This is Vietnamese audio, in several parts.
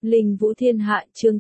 Linh Vũ Thiên Hạ chương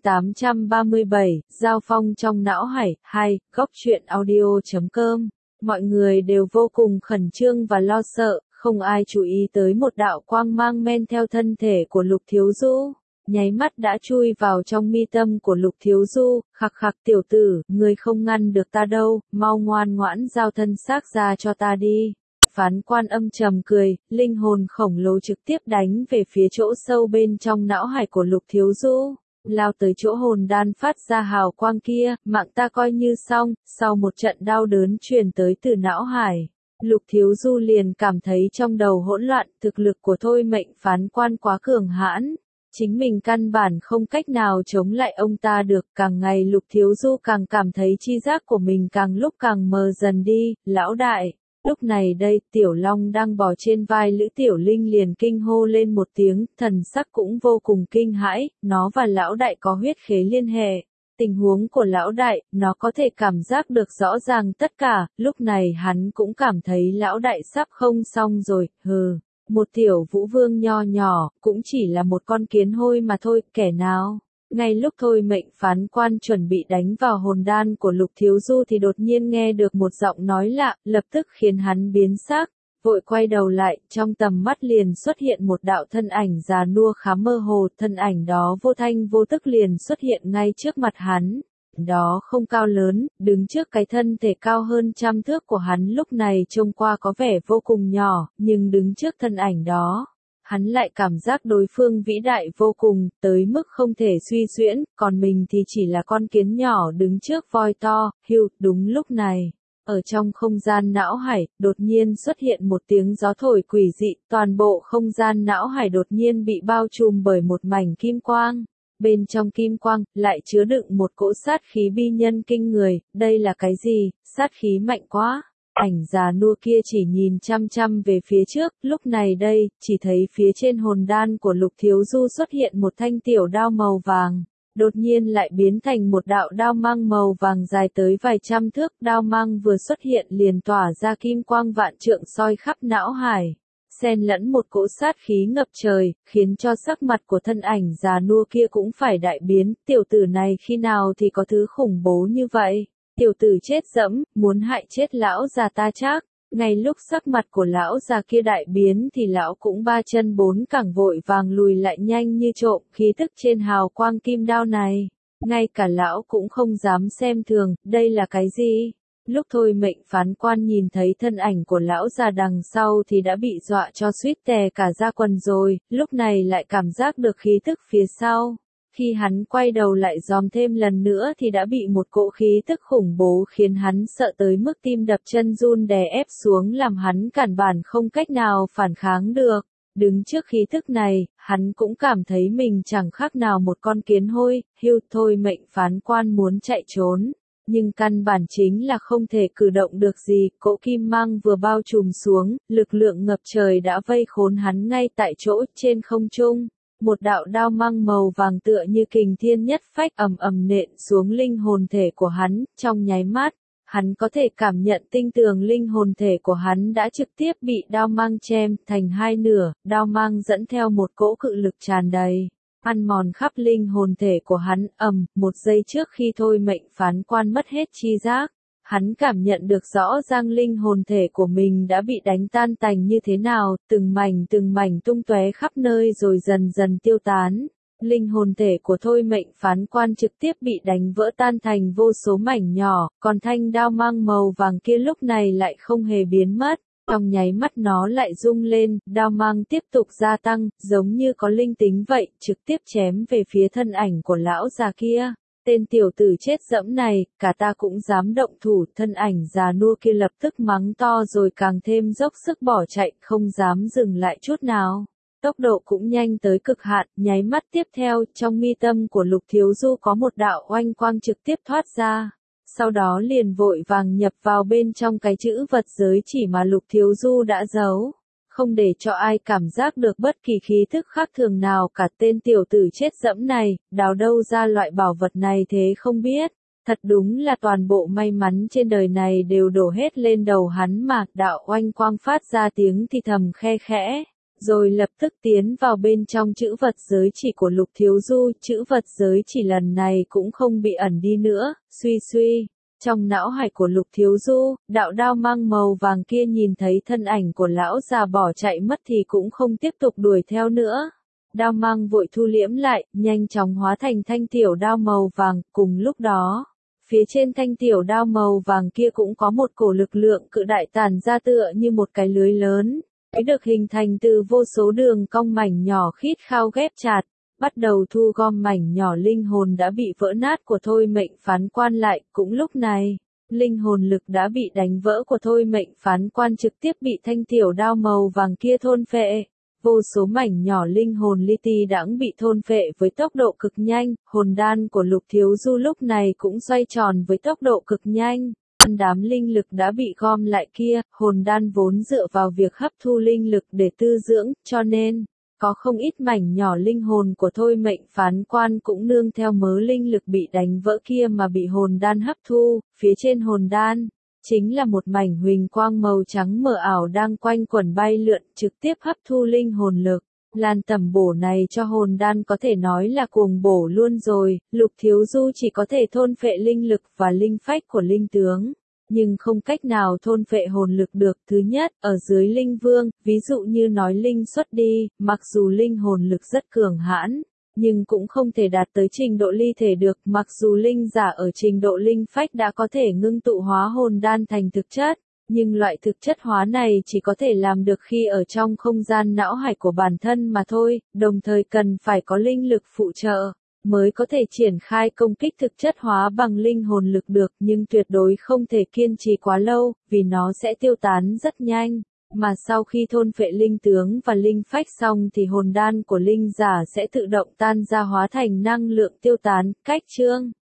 837, Giao phong trong não hải, 2, góc truyện audio.com. Mọi người đều vô cùng khẩn trương và lo sợ, không ai chú ý tới một đạo quang mang men theo thân thể của Lục Thiếu Du. Nháy mắt đã chui vào trong mi tâm của Lục Thiếu Du, khặc khặc tiểu tử, ngươi không ngăn được ta đâu, mau ngoan ngoãn giao thân xác ra cho ta đi. Phán quan âm trầm cười, linh hồn khổng lồ trực tiếp đánh về phía chỗ sâu bên trong não hải của Lục Thiếu Du. Lao tới chỗ hồn đan phát ra hào quang kia, mạng ta coi như xong, sau một trận đau đớn truyền tới từ não hải. Lục Thiếu Du liền cảm thấy trong đầu hỗn loạn, thực lực của thôi mệnh phán quan quá cường hãn. Chính mình căn bản không cách nào chống lại ông ta được, càng ngày Lục Thiếu Du càng cảm thấy chi giác của mình càng lúc càng mờ dần đi, lão đại. Lúc này đây, Tiểu Long đang bò trên vai Lữ Tiểu Linh liền kinh hô lên một tiếng, thần sắc cũng vô cùng kinh hãi, nó và lão đại có huyết khế liên hệ. Tình huống của lão đại, nó có thể cảm giác được rõ ràng tất cả, lúc này hắn cũng cảm thấy lão đại sắp không xong rồi, một tiểu vũ vương nho nhỏ, cũng chỉ là một con kiến hôi mà thôi, kẻ nào. Ngay lúc thôi mệnh phán quan chuẩn bị đánh vào hồn đan của Lục Thiếu Du thì đột nhiên nghe được một giọng nói lạ, lập tức khiến hắn biến sắc, vội quay đầu lại, trong tầm mắt liền xuất hiện một đạo thân ảnh già nua khá mơ hồ, thân ảnh đó vô thanh vô tức liền xuất hiện ngay trước mặt hắn. Đó không cao lớn, đứng trước cái thân thể cao hơn 100 thước của hắn lúc này trông qua có vẻ vô cùng nhỏ, nhưng đứng trước thân ảnh đó. Hắn lại cảm giác đối phương vĩ đại vô cùng, tới mức không thể suy xuyễn, còn mình thì chỉ là con kiến nhỏ đứng trước voi to, đúng lúc này. Ở trong không gian não hải, đột nhiên xuất hiện một tiếng gió thổi quỷ dị, toàn bộ không gian não hải đột nhiên bị bao trùm bởi một mảnh kim quang. Bên trong kim quang, lại chứa đựng một cỗ sát khí bi nhân kinh người, đây là cái gì, sát khí mạnh quá. Ảnh già nua kia chỉ nhìn chăm chăm về phía trước, lúc này đây, chỉ thấy phía trên hồn đan của Lục Thiếu Du xuất hiện một thanh tiểu đao màu vàng, đột nhiên lại biến thành một đạo đao mang màu vàng dài tới vài trăm thước, đao mang vừa xuất hiện liền tỏa ra kim quang vạn trượng soi khắp não hải, xen lẫn một cỗ sát khí ngập trời, khiến cho sắc mặt của thân ảnh già nua kia cũng phải đại biến, tiểu tử này khi nào thì có thứ khủng bố như vậy. Tiểu tử chết dẫm, muốn hại chết lão già ta chắc. Ngay lúc sắc mặt của lão già kia đại biến thì lão cũng ba chân bốn cẳng vội vàng lùi lại nhanh như trộm, khí tức trên hào quang kim đao này. Ngay cả lão cũng không dám xem thường, đây là cái gì? Lúc thôi mệnh phán quan nhìn thấy thân ảnh của lão già đằng sau thì đã bị dọa cho suýt tè cả da quần rồi, lúc này lại cảm giác được khí tức phía sau. Khi hắn quay đầu lại dòm thêm lần nữa thì đã bị một cỗ khí tức khủng bố khiến hắn sợ tới mức tim đập chân run đè ép xuống làm hắn cản bản không cách nào phản kháng được. Đứng trước khí tức này, hắn cũng cảm thấy mình chẳng khác nào một con kiến hôi, thôi mệnh phán quan muốn chạy trốn. Nhưng căn bản chính là không thể cử động được gì, cỗ kim mang vừa bao trùm xuống, lực lượng ngập trời đã vây khốn hắn ngay tại chỗ trên không trung. Một đạo đao mang màu vàng tựa như kình thiên nhất phách ầm ầm nện xuống linh hồn thể của hắn, trong nháy mắt, hắn có thể cảm nhận tinh tường linh hồn thể của hắn đã trực tiếp bị đao mang chém thành hai nửa, đao mang dẫn theo một cỗ cự lực tràn đầy, ăn mòn khắp linh hồn thể của hắn, một giây trước khi thôi mệnh phán quan mất hết chi giác. Hắn cảm nhận được rõ ràng linh hồn thể của mình đã bị đánh tan tành như thế nào, từng mảnh tung tóe khắp nơi rồi dần dần tiêu tán. Linh hồn thể của thôi mệnh phán quan trực tiếp bị đánh vỡ tan thành vô số mảnh nhỏ, còn thanh đao mang màu vàng kia lúc này lại không hề biến mất. Trong nháy mắt nó lại rung lên, đao mang tiếp tục gia tăng, giống như có linh tính vậy, trực tiếp chém về phía thân ảnh của lão già kia. Tên tiểu tử chết dẫm này, cả ta cũng dám động thủ, thân ảnh già nua kia lập tức mắng to rồi càng thêm dốc sức bỏ chạy, không dám dừng lại chút nào. Tốc độ cũng nhanh tới cực hạn, nháy mắt tiếp theo, trong mi tâm của Lục Thiếu Du có một đạo oanh quang trực tiếp thoát ra. Sau đó liền vội vàng nhập vào bên trong cái chữ vật giới chỉ mà Lục Thiếu Du đã giấu. Không để cho ai cảm giác được bất kỳ khí thức khác thường nào cả, tên tiểu tử chết dẫm này, đào đâu ra loại bảo vật này thế không biết. Thật đúng là toàn bộ may mắn trên đời này đều đổ hết lên đầu hắn mà, đạo oanh quang phát ra tiếng thì thầm khe khẽ. rồi lập tức tiến vào bên trong chữ vật giới chỉ của Lục Thiếu Du, chữ vật giới chỉ lần này cũng không bị ẩn đi nữa, suy suy. Trong não hải của Lục Thiếu Du, đạo đao mang màu vàng kia nhìn thấy thân ảnh của lão già bỏ chạy mất thì cũng không tiếp tục đuổi theo nữa. Đao mang vội thu liễm lại, nhanh chóng hóa thành thanh tiểu đao màu vàng, cùng lúc đó. Phía trên thanh tiểu đao màu vàng kia cũng có một cổ lực lượng cự đại tản ra tựa như một cái lưới lớn, được hình thành từ vô số đường cong mảnh nhỏ khít khao ghép chặt, bắt đầu thu gom mảnh nhỏ linh hồn đã bị vỡ nát của Thôi Mệnh Phán Quan lại. Cũng lúc này, linh hồn lực đã bị đánh vỡ của Thôi Mệnh Phán Quan trực tiếp bị thanh tiểu đao màu vàng kia thôn phệ. Vô số mảnh nhỏ linh hồn li ti đãng bị thôn phệ với tốc độ cực nhanh, hồn đan của Lục Thiếu Du lúc này cũng xoay tròn với tốc độ cực nhanh. Đám linh lực đã bị gom lại kia, hồn đan vốn dựa vào việc hấp thu linh lực để tư dưỡng, cho nên, có không ít mảnh nhỏ linh hồn của Thôi Mệnh Phán Quan cũng nương theo mớ linh lực bị đánh vỡ kia mà bị hồn đan hấp thu, phía trên hồn đan. Chính là một mảnh huỳnh quang màu trắng mờ ảo đang quanh quẩn bay lượn trực tiếp hấp thu linh hồn lực. Lan tẩm bổ này cho hồn đan có thể nói là cuồng bổ luôn rồi, Lục Thiếu Du chỉ có thể thôn phệ linh lực và linh phách của linh tướng, nhưng không cách nào thôn phệ hồn lực được. Thứ nhất, ở dưới linh vương, ví dụ như nói linh xuất đi, mặc dù linh hồn lực rất cường hãn, nhưng cũng không thể đạt tới trình độ ly thể được, mặc dù linh giả ở trình độ linh phách đã có thể ngưng tụ hóa hồn đan thành thực chất, nhưng loại thực chất hóa này chỉ có thể làm được khi ở trong không gian não hải của bản thân mà thôi, đồng thời cần phải có linh lực phụ trợ, mới có thể triển khai công kích thực chất hóa bằng linh hồn lực được, nhưng tuyệt đối không thể kiên trì quá lâu, vì nó sẽ tiêu tán rất nhanh. Mà sau khi thôn phệ linh tướng và linh phách xong thì hồn đan của linh giả sẽ tự động tan ra hóa thành năng lượng tiêu tán. Cách chương